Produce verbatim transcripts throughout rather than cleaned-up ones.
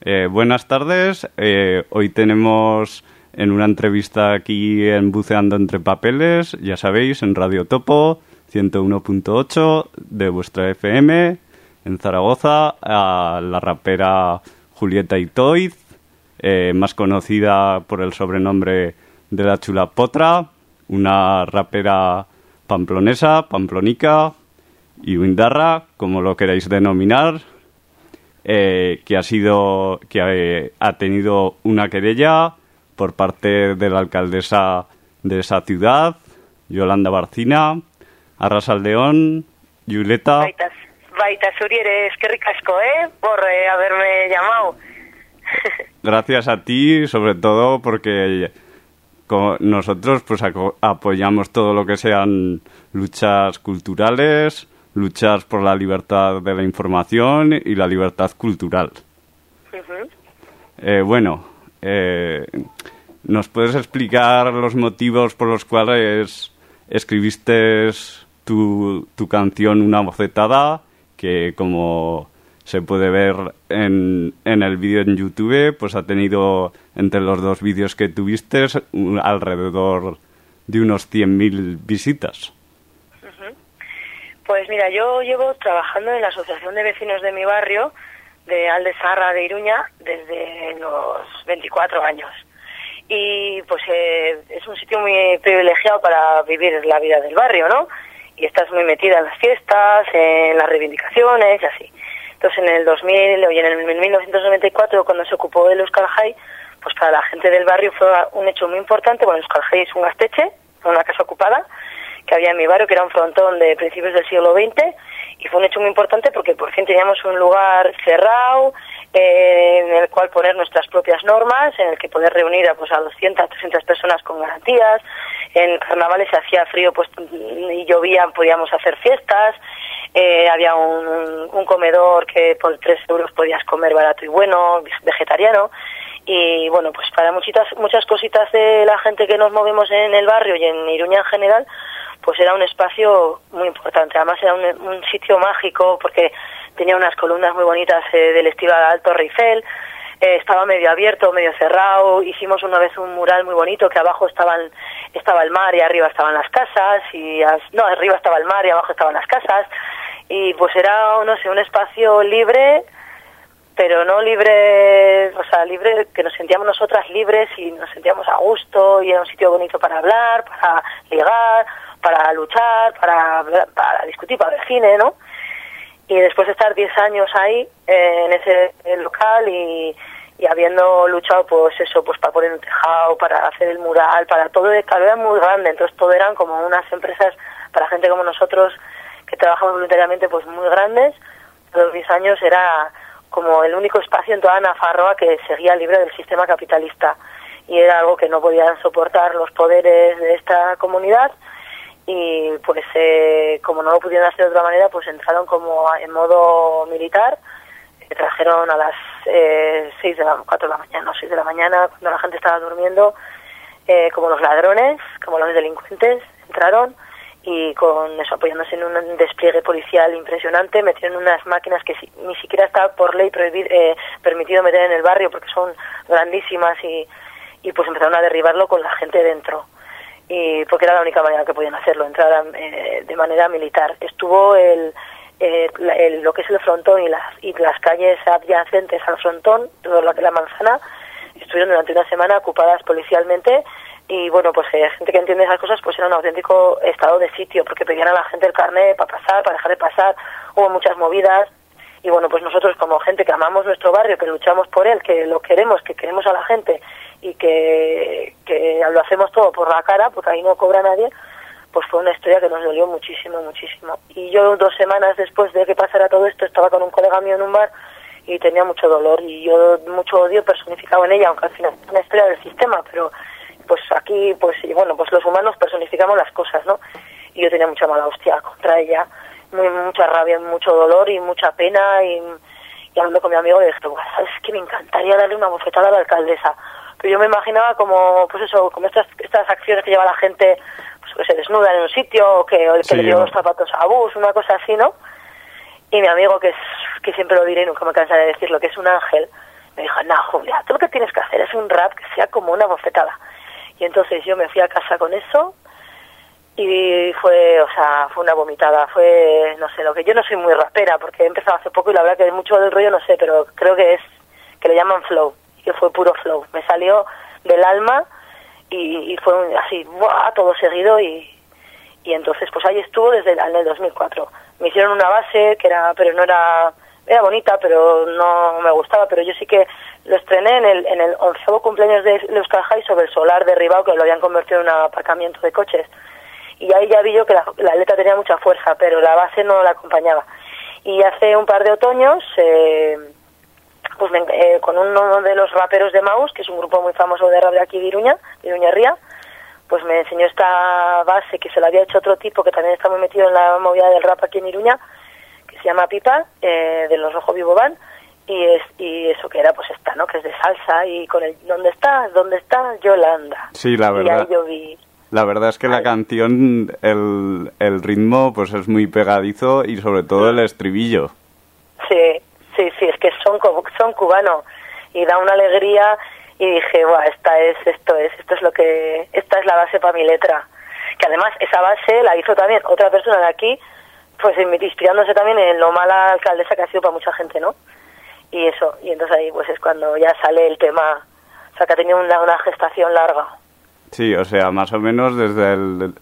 Eh, buenas tardes. Eh, hoy tenemos en una entrevista aquí en Buceando Entre Papeles, ya sabéis, en Radio Topo, ciento uno punto ocho de vuestra F M, en Zaragoza, a la rapera Julieta Itoiz, eh, más conocida por el sobrenombre de La Chula Potra, una rapera pamplonesa, pamplonica y windarra, como lo queráis denominar, eh, que ha sido que ha, ha tenido una querella por parte de la alcaldesa de esa ciudad, Yolanda Barcina. Arrasaldeón, Julieta. Baitas, baitas, Uri, eres qué ricasco, ¿eh? Por eh, haberme llamado. Gracias a ti, sobre todo porque como nosotros pues apoyamos todo lo que sean luchas culturales, luchas por la libertad de la información y la libertad cultural. Uh-huh. Eh, bueno, eh, ¿nos puedes explicar los motivos por los cuales escribiste tu, tu canción Una Bofetada, que como se puede ver en, en el vídeo en YouTube, pues ha tenido entre los dos vídeos que tuviste un, alrededor de unos cien mil visitas? Uh-huh. Pues mira, yo llevo trabajando en la Asociación de Vecinos de mi barrio, de Aldezarra de Iruña, desde los veinticuatro años. Y pues eh, es un sitio muy privilegiado para vivir la vida del barrio, ¿no? Y estás muy metida en las fiestas, en las reivindicaciones y así. Entonces en el dos mil, o en el mil novecientos noventa y cuatro, cuando se ocupó del Euskal Jai, pues para la gente del barrio fue un hecho muy importante. Bueno, Euskal Jai es un gasteche, una casa ocupada, que había en mi barrio, que era un frontón de principios del siglo veinte, y fue un hecho muy importante porque por fin teníamos un lugar cerrado, eh, en el cual poner nuestras propias normas, en el que poder reunir a, pues, a doscientas, trescientas personas con garantías. En carnavales se hacía frío pues y llovía, podíamos hacer fiestas. Eh, había un, un comedor que por tres euros podías comer barato y bueno, vegetariano. Y bueno, pues para muchitas, muchas cositas de la gente que nos movemos en el barrio y en Iruña en general, pues era un espacio muy importante. Además era un, un sitio mágico porque tenía unas columnas muy bonitas eh, del estilo Alto Eiffel. Eh, estaba medio abierto, medio cerrado. Hicimos una vez un mural muy bonito que abajo estaban, estaba el mar y arriba estaban las casas. y as, No, arriba estaba el mar y abajo estaban las casas. Y pues era, no sé, un espacio libre, pero no libre, o sea, libre, que nos sentíamos nosotras libres y nos sentíamos a gusto, y era un sitio bonito para hablar, para ligar, para luchar, para, para discutir, para ver cine, ¿no? Y después de estar diez años ahí, eh, en ese local y, y habiendo luchado, pues eso, pues para poner un tejado, para hacer el mural, para todo, claro, era muy grande, entonces todo eran como unas empresas para gente como nosotros que trabajamos voluntariamente, pues muy grandes. A los diez años era como el único espacio en toda Nafarroa que seguía libre del sistema capitalista, y era algo que no podían soportar los poderes de esta comunidad. Y pues eh, como no lo pudieron hacer de otra manera, pues entraron como en modo militar. Eh, trajeron a las eh, seis de la cuatro de la mañana, no, seis de la mañana, cuando la gente estaba durmiendo, eh, como los ladrones, como los delincuentes, entraron y con eso, apoyándose en un despliegue policial impresionante, metieron unas máquinas que si, ni siquiera está por ley prohibir, eh, permitido meter en el barrio porque son grandísimas, y, y pues empezaron a derribarlo con la gente dentro. Y porque era la única manera que podían hacerlo, entrar eh, de manera militar. Estuvo el, eh, la, el lo que es el frontón y las y las calles adyacentes al frontón, toda la, la manzana, estuvieron durante una semana ocupadas policialmente. Y bueno, pues eh, gente que entiende esas cosas, pues era un auténtico estado de sitio, porque pedían a la gente el carnet para pasar, para dejar de pasar. Hubo muchas movidas. Y bueno, pues nosotros como gente que amamos nuestro barrio, que luchamos por él, que lo queremos, que queremos a la gente y que, que lo hacemos todo por la cara, porque ahí no cobra nadie, pues fue una historia que nos dolió muchísimo, muchísimo. Y yo dos semanas después de que pasara todo esto estaba con un colega mío en un bar y tenía mucho dolor y yo mucho odio personificado en ella, aunque al final es una historia del sistema, pero pues aquí, pues y bueno, pues los humanos personificamos las cosas, ¿no? Y yo tenía mucha mala hostia contra ella, muy, mucha rabia, mucho dolor y mucha pena, y, y hablando con mi amigo le dije, ¿sabes qué? Me encantaría darle una bofetada a la alcaldesa. Pero yo me imaginaba como, pues eso, como estas estas acciones que lleva la gente, pues que se desnuda en un sitio, o que, o que sí, le lleva los zapatos a bus, una cosa así, ¿no? Y mi amigo, que es que siempre lo diré y nunca me cansaré de decirlo, que es un ángel, me dijo, no, Julia, tú lo que tienes que hacer es un rap que sea como una bofetada. Y entonces yo me fui a casa con eso y fue, o sea, fue una vomitada, fue, no sé, lo que yo no soy muy rapera porque he empezado hace poco y la verdad que mucho del rollo no sé, pero creo que es, que le llaman flow, y que fue puro flow. Me salió del alma y, y fue un, así, ¡buah!, todo seguido y, y entonces pues ahí estuvo desde el, en el dos mil cuatro. Me hicieron una base que era, pero no era, era bonita, pero no me gustaba, pero yo sí que lo estrené en el, en el onceavo cumpleaños de Euskal Jai sobre el solar derribado que lo habían convertido en un aparcamiento de coches. Y ahí ya vi yo que la, la letra tenía mucha fuerza, pero la base no la acompañaba. Y hace un par de otoños, eh, pues me, eh, con uno de los raperos de Maus, que es un grupo muy famoso de rap de aquí de Iruña, de Iruña Ría, pues me enseñó esta base que se la había hecho otro tipo que también está muy metido en la movida del rap aquí en Iruña, que se llama Pipa, eh, de los Rojo Vivo Band, y es y eso que era pues esta, ¿no?, que es de salsa, y con el ¿dónde estás? ¿Dónde estás? Yolanda. Sí, la verdad. Y ahí yo vi... La verdad es que la canción, el, el ritmo, pues es muy pegadizo y sobre todo el estribillo. Sí, sí, sí, es que son, son cubanos y da una alegría y dije, guau, esta es, esto es, esto es lo que, esta es la base para mi letra. Que además esa base la hizo también otra persona de aquí, pues inspirándose también en lo mala alcaldesa que ha sido para mucha gente, ¿no? Y eso, y entonces ahí pues es cuando ya sale el tema, o sea que ha tenido una, una gestación larga. Sí, o sea, más o menos desde el,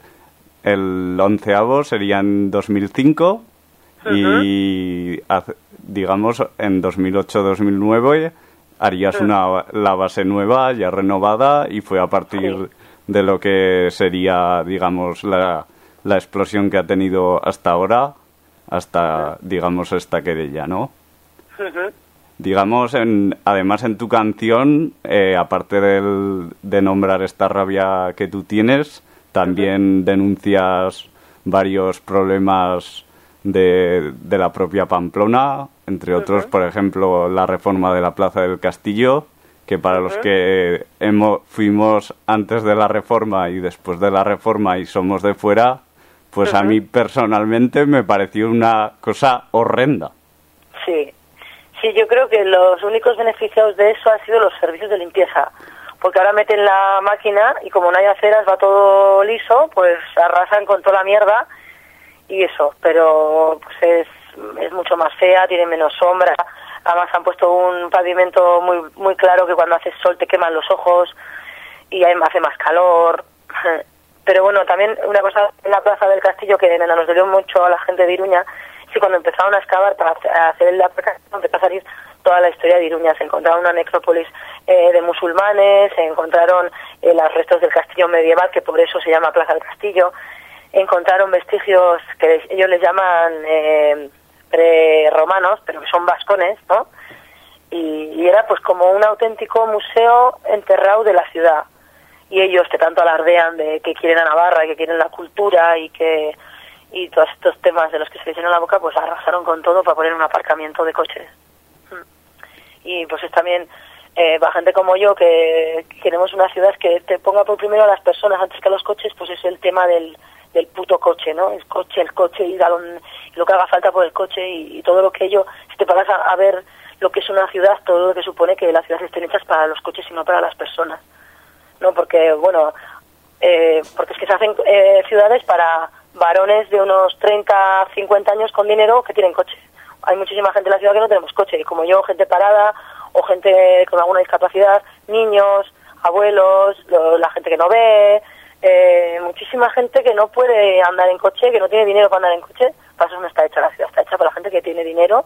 el onceavo serían dos mil cinco uh-huh. y, digamos, en dos mil ocho dos mil nueve harías uh-huh. una la base nueva, ya renovada, y fue a partir sí. de lo que sería, digamos, la, la explosión que ha tenido hasta ahora, hasta, uh-huh. digamos, esta querella, ¿no? Uh-huh. Digamos, en, además en tu canción, eh, aparte del, de nombrar esta rabia que tú tienes, también uh-huh. denuncias varios problemas de, de la propia Pamplona, entre otros, uh-huh. por ejemplo, la reforma de la Plaza del Castillo, que para uh-huh. los que hemos, fuimos antes de la reforma y después de la reforma y somos de fuera, pues uh-huh. a mí personalmente me pareció una cosa horrenda. Sí. Sí, yo creo que los únicos beneficiados de eso han sido los servicios de limpieza, porque ahora meten la máquina y como no hay aceras, va todo liso, pues arrasan con toda la mierda y eso, pero pues es, es mucho más fea, tiene menos sombra, además han puesto un pavimento muy muy claro que cuando hace sol te queman los ojos y hace más calor, pero bueno, también una cosa en la Plaza del Castillo que nos dolió mucho a la gente de Iruña. Sí, cuando empezaron a excavar para hacer el aparcamiento, empezó a salir toda la historia de Iruña. Se encontraron una necrópolis eh, de musulmanes, se encontraron eh, los restos del castillo medieval, que por eso se llama Plaza del Castillo, encontraron vestigios que ellos les llaman eh, pre-romanos, pero que son vascones, ¿no? Y, y era pues como un auténtico museo enterrado de la ciudad. Y ellos que tanto alardean de que quieren a Navarra, que quieren la cultura y que... y todos estos temas de los que se les llenó la boca, pues arrasaron con todo para poner un aparcamiento de coches. Y pues es también, eh, para gente como yo, que queremos una ciudad que te ponga por primero a las personas antes que a los coches, pues es el tema del, del puto coche, ¿no? El coche, el coche, y lo que haga falta por el coche y, y todo lo que ello, si te paras a, a ver lo que es una ciudad, todo lo que supone que las ciudades estén hechas para los coches y no para las personas, ¿no? Porque, bueno, eh, porque es que se hacen eh, ciudades para... varones de unos treinta, cincuenta años con dinero que tienen coche. Hay muchísima gente en la ciudad que no tenemos coche, como yo, gente parada o gente con alguna discapacidad, niños, abuelos, lo, la gente que no ve, eh, muchísima gente que no puede andar en coche, que no tiene dinero para andar en coche. Para eso no está hecha la ciudad, está hecha para la gente que tiene dinero.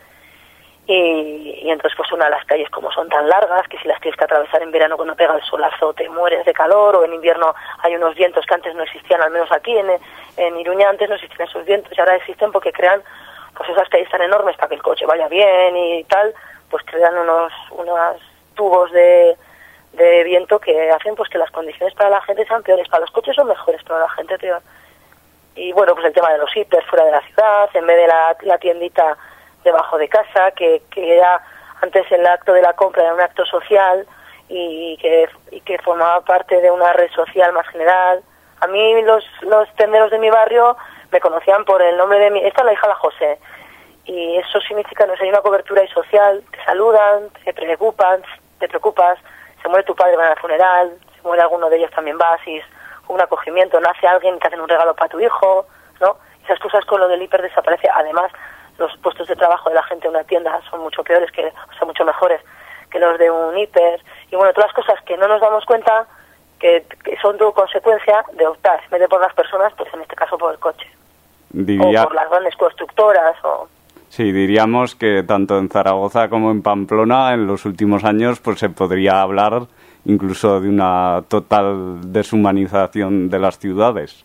Y, y entonces pues una de las calles como son tan largas que si las tienes que atravesar en verano cuando pega el solazo te mueres de calor, o en invierno hay unos vientos que antes no existían, al menos aquí en, en Iruña antes no existían esos vientos y ahora existen porque crean pues esas calles tan enormes para que el coche vaya bien y tal, pues crean unos unos tubos de, de viento que hacen pues que las condiciones para la gente sean peores, para los coches son mejores, para la gente peor. Y bueno, pues el tema de los hiper fuera de la ciudad, en vez de la, la tiendita debajo de casa, que, que era antes el acto de la compra era un acto social y que, y que formaba parte de una red social más general. A mí los, los tenderos de mi barrio me conocían por el nombre de mi... Esta es la hija de la José. y eso significa, no sé, hay una cobertura y social, te saludan, te preocupan, te preocupas, se muere tu padre, van al funeral, se muere alguno de ellos, también vas y es un acogimiento, nace alguien, te hacen un regalo para tu hijo, ¿no? Esas cosas con lo del hiper desaparece. Además, los puestos de trabajo de la gente en una tienda son mucho peores, que, o sea, mucho mejores que los de un hiper. Y bueno, todas las cosas que no nos damos cuenta que, que son tu consecuencia de optar, en vez de por las personas, pues en este caso por el coche. Diría... O por las grandes constructoras, o... Sí, diríamos que tanto en Zaragoza como en Pamplona en los últimos años pues se podría hablar incluso de una total deshumanización de las ciudades.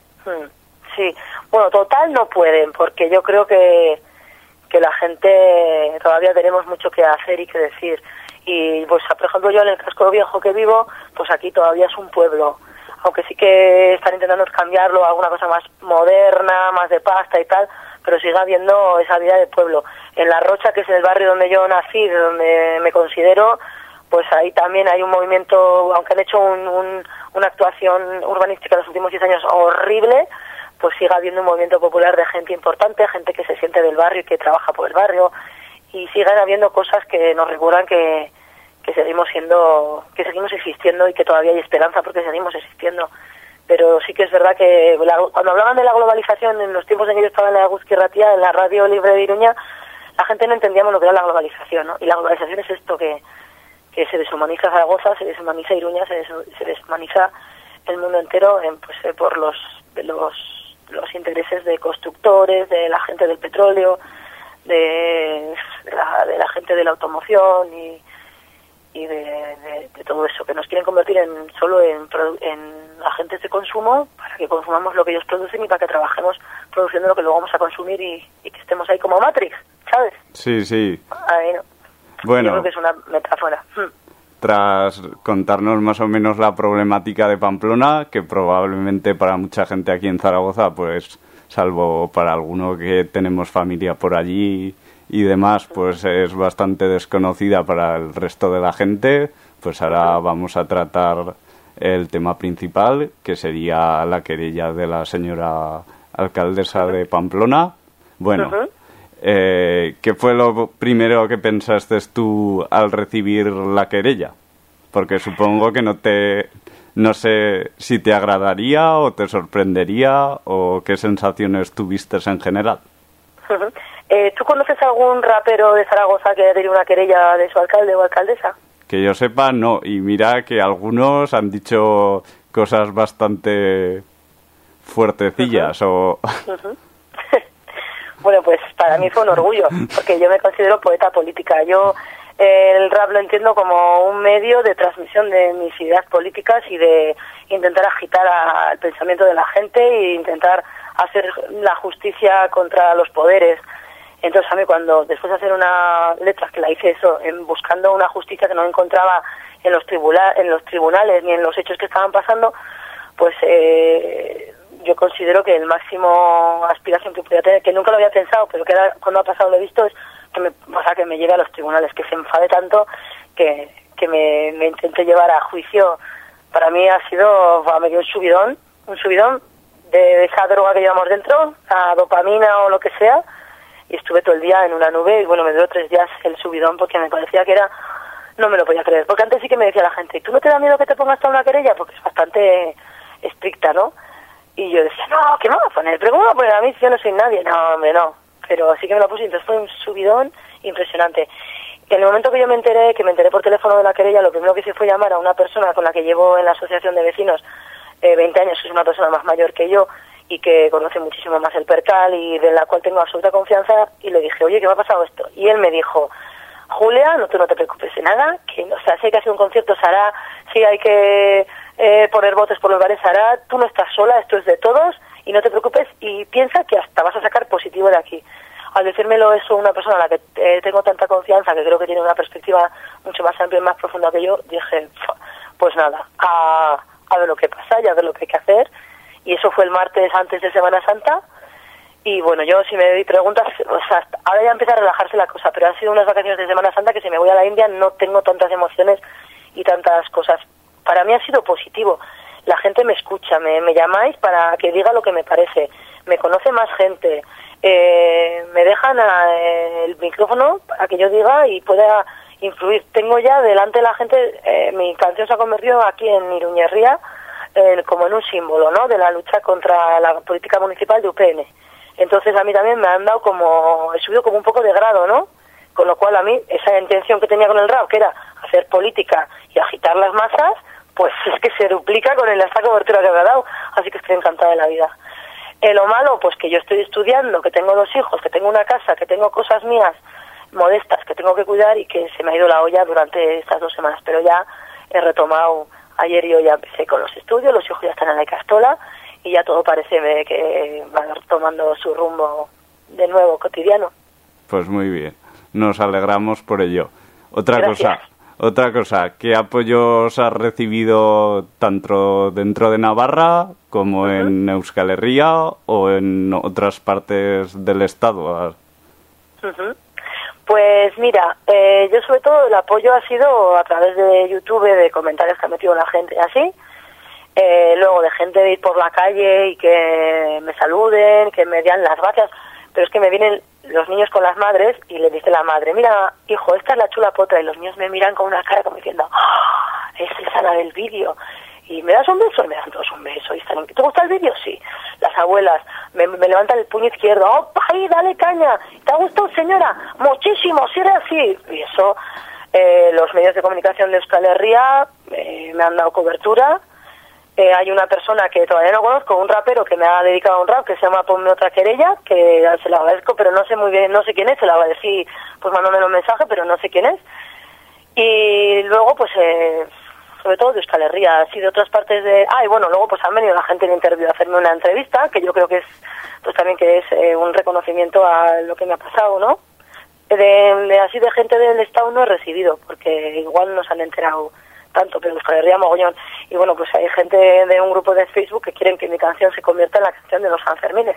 Sí, bueno, total no pueden, porque yo creo que, que la gente todavía tenemos mucho que hacer y que decir. Y pues, por ejemplo, yo en el casco viejo que vivo, pues aquí todavía es un pueblo, aunque sí que están intentando cambiarlo a alguna cosa más moderna, más de pasta y tal, pero sigue habiendo esa vida de pueblo. En La Rocha, que es el barrio donde yo nací, donde me considero, pues ahí también hay un movimiento, aunque han hecho un, un, una actuación urbanística en los últimos diez años horrible, pues sigue habiendo un movimiento popular de gente importante, gente que se siente del barrio y que trabaja por el barrio, y siguen habiendo cosas que nos recuerdan que, que seguimos siendo, que seguimos existiendo y que todavía hay esperanza porque seguimos existiendo. Pero sí que es verdad que la, cuando hablaban de la globalización en los tiempos en que yo estaba en la Eguzki Ratia, en la radio libre de Iruña, la gente no entendíamos lo que era la globalización, ¿no? Y la globalización es esto, que, que se deshumaniza Zaragoza, se deshumaniza Iruña, se, des, se deshumaniza el mundo entero en, pues, eh, por los, los, los intereses de constructores, de la gente del petróleo, de, de, la, de la gente de la automoción y y de, de, de todo eso, que nos quieren convertir en solo en, en agentes de consumo para que consumamos lo que ellos producen y para que trabajemos produciendo lo que luego vamos a consumir y, y que estemos ahí como Matrix, ¿sabes? Sí, sí. Ahí no. Bueno. Yo creo que es una metáfora. Tras contarnos más o menos la problemática de Pamplona, que probablemente para mucha gente aquí en Zaragoza, pues salvo para alguno que tenemos familia por allí y demás, pues es bastante desconocida para el resto de la gente, pues ahora vamos a tratar el tema principal, que sería la querella de la señora alcaldesa de Pamplona. Bueno, uh-huh. eh, ¿qué fue lo primero que pensaste tú al recibir la querella? Porque supongo que no te... No sé si te agradaría o te sorprendería o qué sensaciones tuviste en general. Uh-huh. Eh, ¿Tú conoces algún rapero de Zaragoza que haya tenido una querella de su alcalde o alcaldesa? Que yo sepa, no. Y mira que algunos han dicho cosas bastante fuertecillas. Uh-huh. o uh-huh. Bueno, pues para mí fue un orgullo, porque yo me considero poeta política. Yo eh, el rap lo entiendo como un medio de transmisión de mis ideas políticas y de intentar agitar al pensamiento de la gente e intentar hacer la justicia contra los poderes. Entonces a mí cuando, después de hacer una letra que la hice eso, en buscando una justicia que no encontraba en los, tribula, en los tribunales ni en los hechos que estaban pasando, pues eh, yo considero que el máximo aspiración que podía tener, que nunca lo había pensado, pero que ahora, cuando ha pasado lo he visto, es que me, o sea, que me lleve a los tribunales, que se enfade tanto que, que me, me intente llevar a juicio. Para mí ha sido, bueno, me dio un subidón, un subidón de esa droga que llevamos dentro, la dopamina o lo que sea, y estuve todo el día en una nube y bueno, me duró tres días el subidón porque me parecía que era, no me lo podía creer, porque antes sí que me decía la gente, ¿tú no te da miedo que te pongas toda una querella? Porque es bastante estricta, ¿no? Y yo decía, no, ¿qué me va a poner? ¿Pero cómo me va a poner a mí si yo no soy nadie? No, hombre, no, pero sí que me lo puse y entonces fue un subidón impresionante. En el momento que yo me enteré, que me enteré por teléfono de la querella, lo primero que hice fue llamar a una persona con la que llevo en la asociación de vecinos eh, veinte años, que es una persona más mayor que yo, y que conoce muchísimo más el percal y de la cual tengo absoluta confianza, y le dije, oye, ¿qué me ha pasado esto? Y él me dijo, Julia, no, tú no te preocupes de nada, que, o sea, si hay que hacer un concierto, se hará, si hay que eh, poner votos por los bares, se hará, tú no estás sola, esto es de todos, y no te preocupes, y piensa que hasta vas a sacar positivo de aquí. Al decírmelo eso una persona a la que eh, tengo tanta confianza, que creo que tiene una perspectiva mucho más amplia y más profunda que yo, dije, pues nada, a, a ver lo que pasa y a ver lo que hay que hacer. Y eso fue el martes antes de Semana Santa. Y bueno, yo si me preguntas, o sea, ahora ya empieza a relajarse la cosa, pero han sido unas vacaciones de Semana Santa que si me voy a la India no tengo tantas emociones y tantas cosas. Para mí ha sido positivo. La gente me escucha, me, me llamáis para que diga lo que me parece. Me conoce más gente. eh, me dejan a, eh, el micrófono para que yo diga y pueda influir. Tengo ya delante de la gente, eh, mi canción se ha convertido aquí en Iruñerría eh, como en un símbolo, ¿no?, de la lucha contra la política municipal de U P N. Entonces a mí también me han dado como, he subido como un poco de grado, ¿no? Con lo cual a mí esa intención que tenía con el rap, que era hacer política y agitar las masas, pues es que se duplica con esta cobertura que me ha dado. Así que estoy encantada de la vida. Eh, lo malo, pues que yo estoy estudiando, que tengo dos hijos, que tengo una casa, que tengo cosas mías modestas que tengo que cuidar y que se me ha ido la olla durante estas dos semanas. Pero ya he retomado, ayer y hoy ya empecé con los estudios, los hijos ya están en la Icastola y ya todo parece que va tomando su rumbo de nuevo cotidiano. Pues muy bien, nos alegramos por ello. Otra Gracias. cosa, otra cosa, ¿qué apoyos has recibido tanto dentro de Navarra como uh-huh. en Euskal Herria o en otras partes del estado? Uh-huh. Pues mira, eh, yo sobre todo el apoyo ha sido a través de YouTube, de comentarios que ha metido la gente y así, eh, luego de gente de ir por la calle y que me saluden, que me den las gracias, pero es que me vienen los niños con las madres y le dice la madre, mira, hijo, esta es la chula potra, y los niños me miran con una cara como diciendo, ¡ah! Es esa la del vídeo. Y me das un beso, y me dan todos un beso. Y están, ¿te gusta el vídeo? Sí. Las abuelas me, me levantan el puño izquierdo, ¡oh, ahí, dale caña! ¿Te ha gustado, señora? Muchísimo, sigue así. Y eso, eh, los medios de comunicación de Euskal Herria eh, me han dado cobertura. Eh, hay una persona que todavía no conozco, un rapero que me ha dedicado a un rap que se llama Ponme otra querella, que se lo agradezco, pero no sé muy bien, no sé quién es, se lo agradecí pues mandándome un mensaje, pero no sé quién es. Y luego, pues, eh, sobre todo de Euskal Herria, así de otras partes de... Ah, y bueno, luego pues han venido la gente en interview a hacerme una entrevista, que yo creo que es, pues también que es eh, un reconocimiento a lo que me ha pasado, ¿no? De, de así de gente del Estado no he recibido, porque igual no se han enterado tanto, pero Euskal Herria mogollón. Y bueno, pues hay gente de un grupo de Facebook que quieren que mi canción se convierta en la canción de los Sanfermines.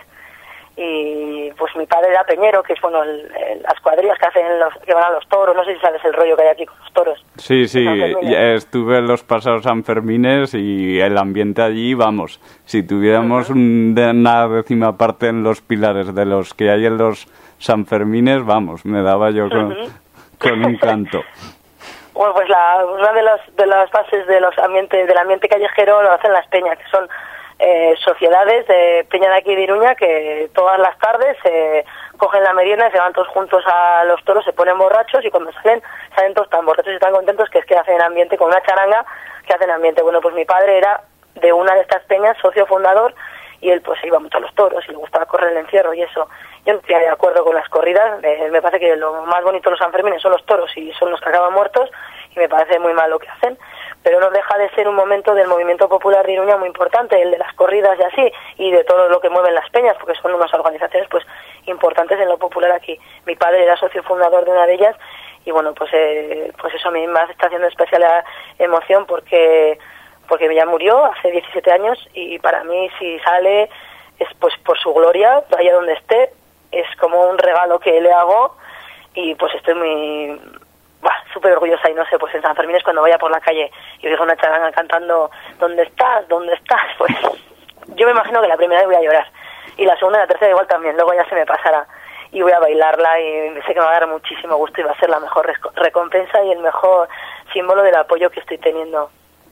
Y pues mi padre era peñero, que es bueno el, el, las cuadrillas que hacen los, que van a los toros, no sé si sabes el rollo que hay aquí con los toros. Sí, sí, estuve en los pasados Sanfermines y el ambiente allí, vamos, si tuviéramos uh-huh. un, de una décima parte en los pilares de los que hay en los Sanfermines, vamos, me daba yo con, uh-huh. con un canto. Bueno, pues la, una de las, de las bases de los ambientes, del ambiente callejero lo hacen las peñas, que son eh, sociedades de peña de aquí de Iruña que todas las tardes se eh, cogen la merienda y se van todos juntos a los toros, se ponen borrachos y cuando salen, salen todos tan borrachos y tan contentos que es que hacen ambiente con una charanga que hacen ambiente. Bueno, pues mi padre era de una de estas peñas, socio fundador, y él pues iba mucho a los toros y le gustaba correr el encierro y eso. Yo no estoy de acuerdo con las corridas, eh, me parece que lo más bonito de los Sanfermines son los toros y son los que acaban muertos y me parece muy mal lo que hacen, pero no deja de ser un momento del movimiento popular de Iruña muy importante, el de las corridas y así, y de todo lo que mueven las peñas, porque son unas organizaciones pues importantes en lo popular aquí. Mi padre era socio fundador de una de ellas y bueno, pues eh, pues eso a mí me está haciendo especial emoción porque porque ya murió hace diecisiete años y para mí si sale es pues por su gloria, allá donde esté, es como un regalo que le hago y pues estoy muy súper orgullosa y no sé, pues en San Fermín es cuando vaya por la calle y oiga una charanga cantando ¿dónde estás? ¿Dónde estás? Pues yo me imagino que la primera vez voy a llorar y la segunda y la tercera igual también, luego ya se me pasará y voy a bailarla y sé que me va a dar muchísimo gusto y va a ser la mejor recompensa y el mejor símbolo del apoyo que estoy teniendo.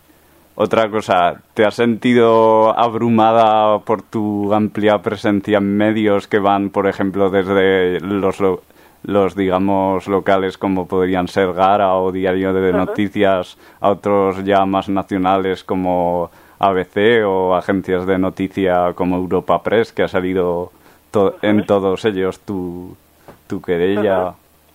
Otra cosa, ¿te has sentido abrumada por tu amplia presencia en medios que van, por ejemplo, desde los, los digamos, locales como podrían ser Gara o Diario de uh-huh. Noticias, a otros ya más nacionales como A B C o agencias de noticia como Europa Press, que ha salido to- uh-huh. en todos ellos tu, tu querella?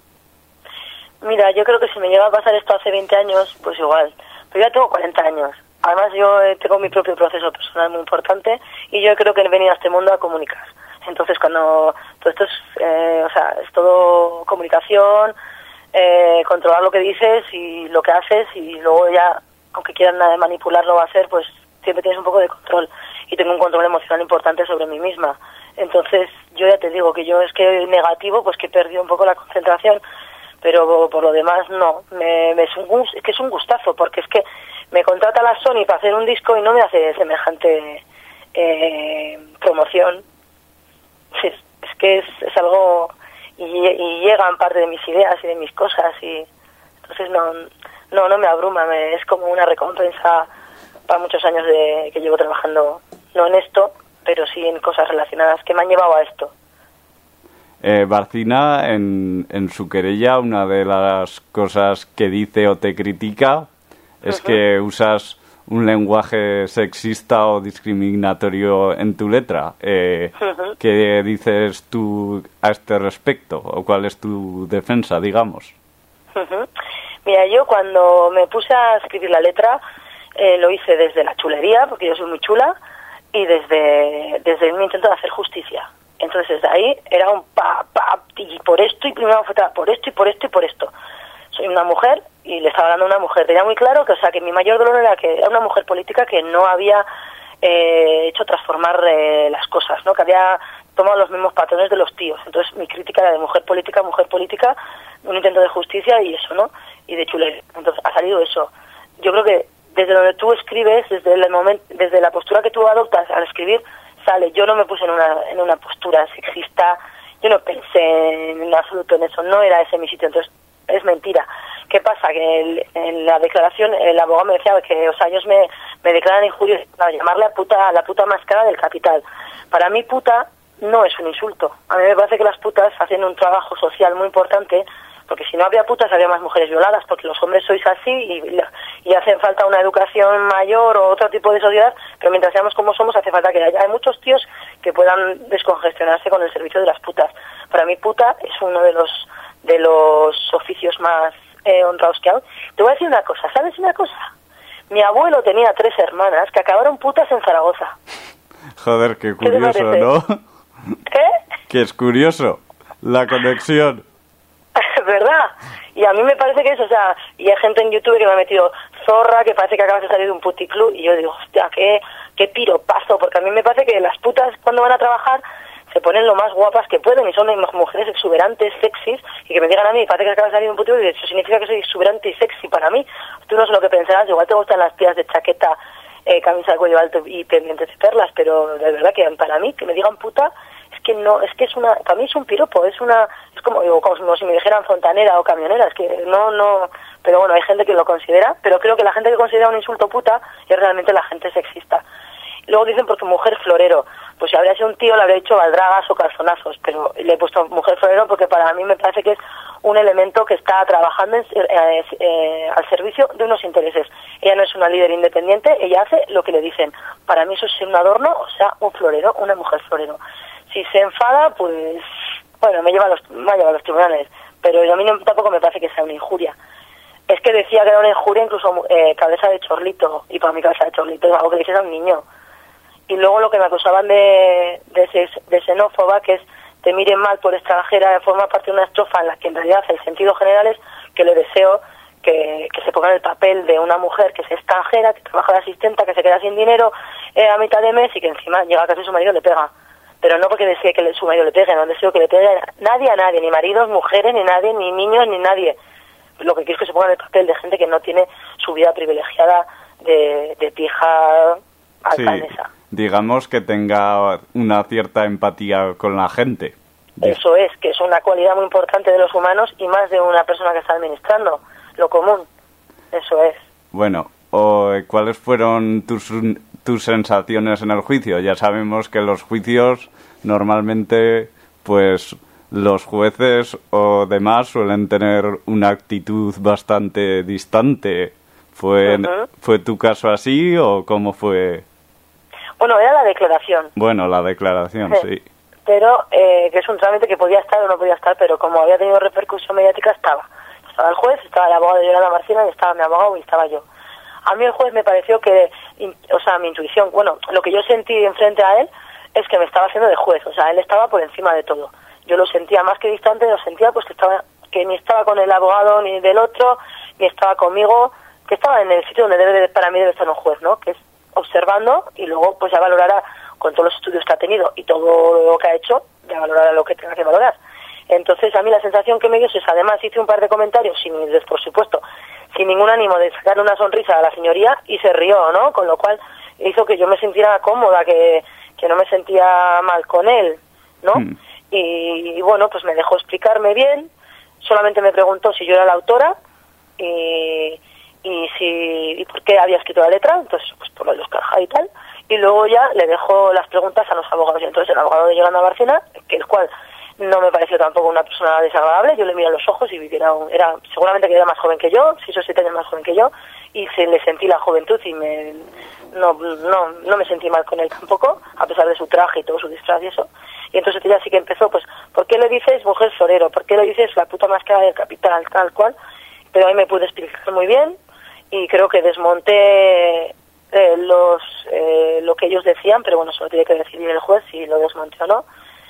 Uh-huh. Mira, yo creo que si me llega a pasar esto hace veinte años, pues igual. Pero ya tengo cuarenta años. Además, yo tengo mi propio proceso personal muy importante y yo creo que he venido a este mundo a comunicar. Entonces, cuando todo esto es, eh, o sea, es todo comunicación, eh, controlar lo que dices y lo que haces y luego ya, aunque quieran nada de manipularlo va a hacer, pues siempre tienes un poco de control y tengo un control emocional importante sobre mí misma. Entonces, yo ya te digo que yo es que negativo, pues que he perdido un poco la concentración, pero por lo demás no, me, me es, un gust, es que es un gustazo, porque es que me contrata la Sony para hacer un disco y no me hace semejante eh, promoción. Sí, es que es, es algo, y, y llegan parte de mis ideas y de mis cosas, y entonces no, no, no me abruma, me, es como una recompensa para muchos años de que llevo trabajando, no en esto, pero sí en cosas relacionadas que me han llevado a esto. Eh, Barcina, en, en su querella, una de las cosas que dice o te critica es uh-huh. que usas un lenguaje sexista o discriminatorio en tu letra. Eh, uh-huh. ¿Qué dices tú a este respecto? ¿O cuál es tu defensa, digamos? Uh-huh. Mira, yo cuando me puse a escribir la letra, eh, lo hice desde la chulería, porque yo soy muy chula, y desde, desde un intento de hacer justicia. Entonces, desde ahí era un pa, pa, y por esto, y primero fue por esto, y por esto, y por esto. Soy una mujer, y le estaba hablando a una mujer. Tenía muy claro que, o sea, que mi mayor dolor era que era una mujer política que no había eh, hecho transformar eh, las cosas, ¿no? Que había tomado los mismos patrones de los tíos. Entonces, mi crítica era de mujer política, mujer política, un intento de justicia y eso, ¿no? Y de chulería. Entonces, ha salido eso. Yo creo que desde donde tú escribes, desde el momento, desde la postura que tú adoptas al escribir, sale. Yo no me puse en una en una postura sexista, yo no pensé en absoluto en eso, no era ese mi sitio, entonces es mentira. ¿Qué pasa? Que el, en la declaración el abogado me decía que, o sea, ellos me, me declaran injurios para llamarle a puta, a la puta más cara del capital. Para mí puta no es un insulto. A mí me parece que las putas hacen un trabajo social muy importante, porque si no habría putas habría más mujeres violadas, porque los hombres sois así y, y hacen falta una educación mayor o otro tipo de sociedad, pero mientras seamos como somos hace falta que haya hay muchos tíos que puedan descongestionarse con el servicio de las putas. Para mí puta es uno de los de los oficios más eh, honrados que hay. Te voy a decir una cosa, ¿sabes una cosa? Mi abuelo tenía tres hermanas que acabaron putas en Zaragoza. Joder, qué curioso, ¿Qué ¿no? ¿Qué? Que es curioso la conexión. ¿Verdad? Y a mí me parece que eso, o sea, y hay gente en YouTube que me ha metido zorra, que parece que acabas de salir de un puticlub, y yo digo, hostia, qué, qué piropazo, porque a mí me parece que las putas cuando van a trabajar se ponen lo más guapas que pueden, y son mujeres exuberantes, sexys, y que me digan a mí, parece que acabas de salir de un puticlub, y eso significa que soy exuberante y sexy para mí. Tú no sé lo que pensarás, igual te gustan las tías de chaqueta, eh, camisa de cuello alto y pendientes de perlas, pero de verdad que para mí, que me digan puta, es que no, es que es una, para mí es un piropo, es una, es como, digo, como si me dijeran fontanera o camionera, es que no, no, pero bueno, hay gente que lo considera, pero creo que la gente que considera un insulto puta es realmente la gente sexista. Luego dicen porque mujer florero, pues si habría sido un tío le habría dicho baldragas o calzonazos, pero le he puesto mujer florero porque para mí me parece que es un elemento que está trabajando en, eh, eh, al servicio de unos intereses. Ella no es una líder independiente, ella hace lo que le dicen. Para mí eso es un adorno, o sea, un florero, una mujer florero. Si se enfada, pues, bueno, me lleva a los, me lleva a los tribunales, pero a mí no, tampoco me parece que sea una injuria. Es que decía que era una injuria incluso eh, cabeza de chorlito, y para mí cabeza de chorlito es algo que le dices a un niño. Y luego lo que me acusaban de, de, de xenófoba, que es te miren mal por extranjera, forma parte de una estrofa en la que en realidad el sentido general es que le deseo que, que se ponga en el papel de una mujer que es extranjera, que trabaja de asistenta, que se queda sin dinero eh, a mitad de mes y que encima llega a casa y su marido le pega. Pero no porque desee que su marido le pegue, no deseo que le pegue a nadie, a nadie, ni maridos, mujeres, ni nadie, ni niños, ni nadie. Lo que quiero es que se ponga en el papel de gente que no tiene su vida privilegiada de, de pija alcaldesa. Sí, digamos que tenga una cierta empatía con la gente. Eso es, que es una cualidad muy importante de los humanos y más de una persona que está administrando, lo común. Eso es. Bueno, o, ¿cuáles fueron tus... tus sensaciones en el juicio? Ya sabemos que los juicios normalmente pues los jueces o demás suelen tener una actitud bastante distante. ¿Fue, uh-huh. ¿fue tu caso así o cómo fue? Bueno, era la declaración. Bueno, la declaración, sí. sí. Pero eh, que es un trámite que podía estar o no podía estar, pero como había tenido repercusión mediática, estaba. Estaba el juez, estaba el abogado de Yolanda Marcina y estaba mi abogado y estaba yo. A mí el juez me pareció que, o sea, mi intuición, bueno, lo que yo sentí enfrente a él es que me estaba haciendo de juez, o sea, él estaba por encima de todo. Yo lo sentía más que distante, lo sentía pues que estaba, que ni estaba con el abogado ni del otro, ni estaba conmigo, que estaba en el sitio donde debe, para mí debe estar un juez, ¿no? Que es observando y luego pues ya valorará con todos los estudios que ha tenido y todo lo que ha hecho, ya valorará lo que tenga que valorar. Entonces a mí la sensación que me dio es, además hice un par de comentarios, sin, por supuesto, sin ningún ánimo de sacarle una sonrisa a la señoría y se rió, ¿no? Con lo cual hizo que yo me sintiera cómoda, que, que no me sentía mal con él, ¿no? Mm. y, y bueno, pues me dejó explicarme bien, solamente me preguntó si yo era la autora y, y si y por qué había escrito la letra, entonces pues por lo de los Carja y tal, y luego ya le dejó las preguntas a los abogados, y entonces el abogado de Yolanda Bárcena, que el cual no me pareció tampoco una persona desagradable, yo le miré a los ojos y vi que era, un, era seguramente que era más joven que yo, seis o siete años más joven que yo, y se le sentí la juventud y me no, no, no me sentí mal con él tampoco, a pesar de su traje y todo su disfraz y eso. Y entonces ella sí que empezó, pues, ¿por qué le dices mujer florero? ¿Por qué le dices la puta máscara del capital? Tal cual. Pero ahí me pude explicar muy bien y creo que desmonté eh, los eh, lo que ellos decían, pero bueno, solo tiene que decidir el juez si lo desmonté o no.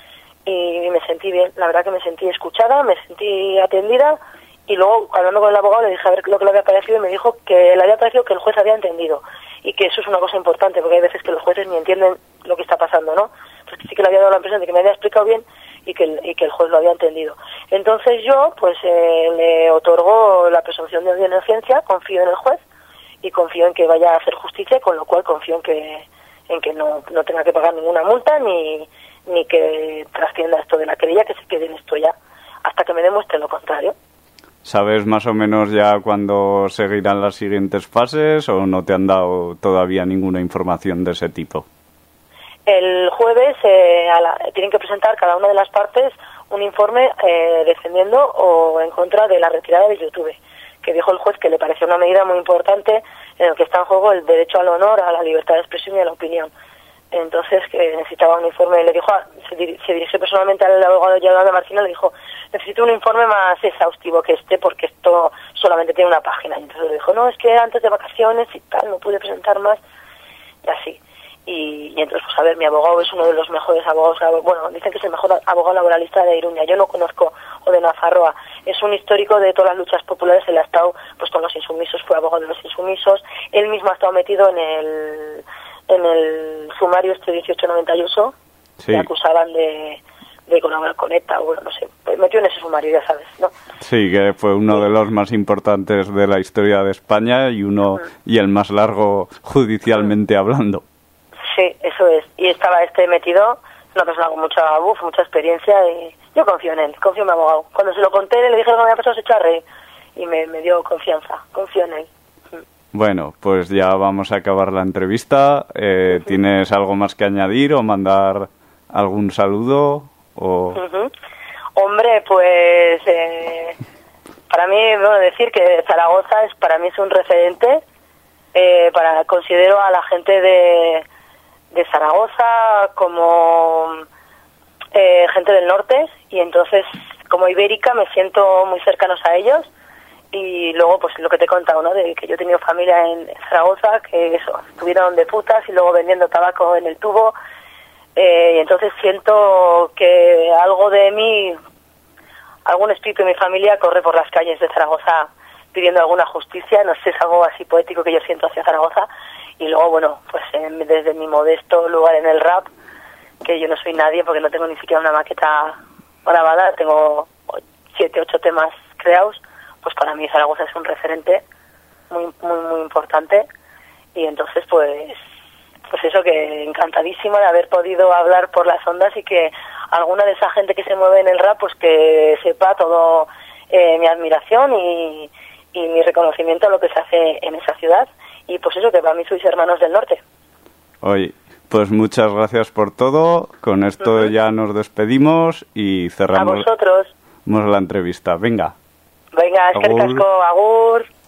Y me sentí bien, la verdad que me sentí escuchada, me sentí atendida. Y luego, hablando con el abogado, le dije a ver lo que le había parecido y me dijo que le había parecido que el juez había entendido. Y que eso es una cosa importante, porque hay veces que los jueces ni entienden lo que está pasando, ¿no? Pues que sí que le había dado la impresión de que me había explicado bien y que el, y que el juez lo había entendido. Entonces yo, pues, eh, le otorgo la presunción de inocencia, confío en el juez y confío en que vaya a hacer justicia, con lo cual confío en que en que no, no tenga que pagar ninguna multa ni, ni que trascienda esto de la querella, que se quede en esto ya, hasta que me demuestre lo contrario. ¿Sabes más o menos ya cuándo seguirán las siguientes fases o no te han dado todavía ninguna información de ese tipo? El jueves eh, a la, tienen que presentar cada una de las partes un informe eh, defendiendo o en contra de la retirada de YouTube, que dijo el juez que le pareció una medida muy importante en la que está en juego el derecho al honor, a la libertad de expresión y a la opinión. Entonces, que necesitaba un informe, le dijo, se, dir, se dirigió personalmente al abogado Yolanda Bárcena, le dijo, necesito un informe más exhaustivo que este, porque esto solamente tiene una página. Y entonces le dijo, no, es que antes de vacaciones y tal, no pude presentar más, y así. Y, y entonces, pues a ver, mi abogado es uno de los mejores abogados, bueno, dicen que es el mejor abogado laboralista de Iruña, yo no conozco, o de Nafarroa, es un histórico de todas las luchas populares, él ha estado, pues con los insumisos, fue abogado de los insumisos, él mismo ha estado metido en el... en el sumario este dieciocho noventa y ocho, sí. Le acusaban de, de colaborar con ETA, o bueno, no sé, pues metió en ese sumario, ya sabes, ¿no? Sí, que fue uno sí. de los más importantes de la historia de España y uno uh-huh. y el más largo judicialmente uh-huh. hablando. Sí, eso es, y estaba este metido, una persona con mucha buf, mucha experiencia, y yo confío en él, confío en mi abogado. Cuando se lo conté, le dije que me había pasado, se echó a reír, y me, me dio confianza, confío en él. Bueno, pues ya vamos a acabar la entrevista. Eh, uh-huh. ¿Tienes algo más que añadir o mandar algún saludo? O... Uh-huh. Hombre, pues eh, para mí, bueno, decir que Zaragoza es para mí es un referente. Eh, para considero a la gente de, de Zaragoza como eh, gente del norte, y entonces como ibérica me siento muy cercanos a ellos. Y luego, pues lo que te he contado, ¿no? De que yo he tenido familia en Zaragoza, que eso, estuvieron de putas y luego vendiendo tabaco en el tubo. Eh, y entonces siento que algo de mí, algún espíritu de mi familia corre por las calles de Zaragoza pidiendo alguna justicia. No sé, es algo así poético que yo siento hacia Zaragoza. Y luego, bueno, pues eh, desde mi modesto lugar en el rap, que yo no soy nadie porque no tengo ni siquiera una maqueta grabada, tengo siete, ocho temas creados. Pues para mí Zaragoza es un referente muy muy muy importante, y entonces pues pues eso, que encantadísima de haber podido hablar por las ondas y que alguna de esa gente que se mueve en el rap pues que sepa todo eh, mi admiración y, y mi reconocimiento a lo que se hace en esa ciudad, y pues eso, que para mí sois hermanos del norte. Oye, pues muchas gracias por todo, con esto uh-huh. ya nos despedimos y cerramos a vosotros la entrevista. Venga. Venga, eskerrik asko, agur.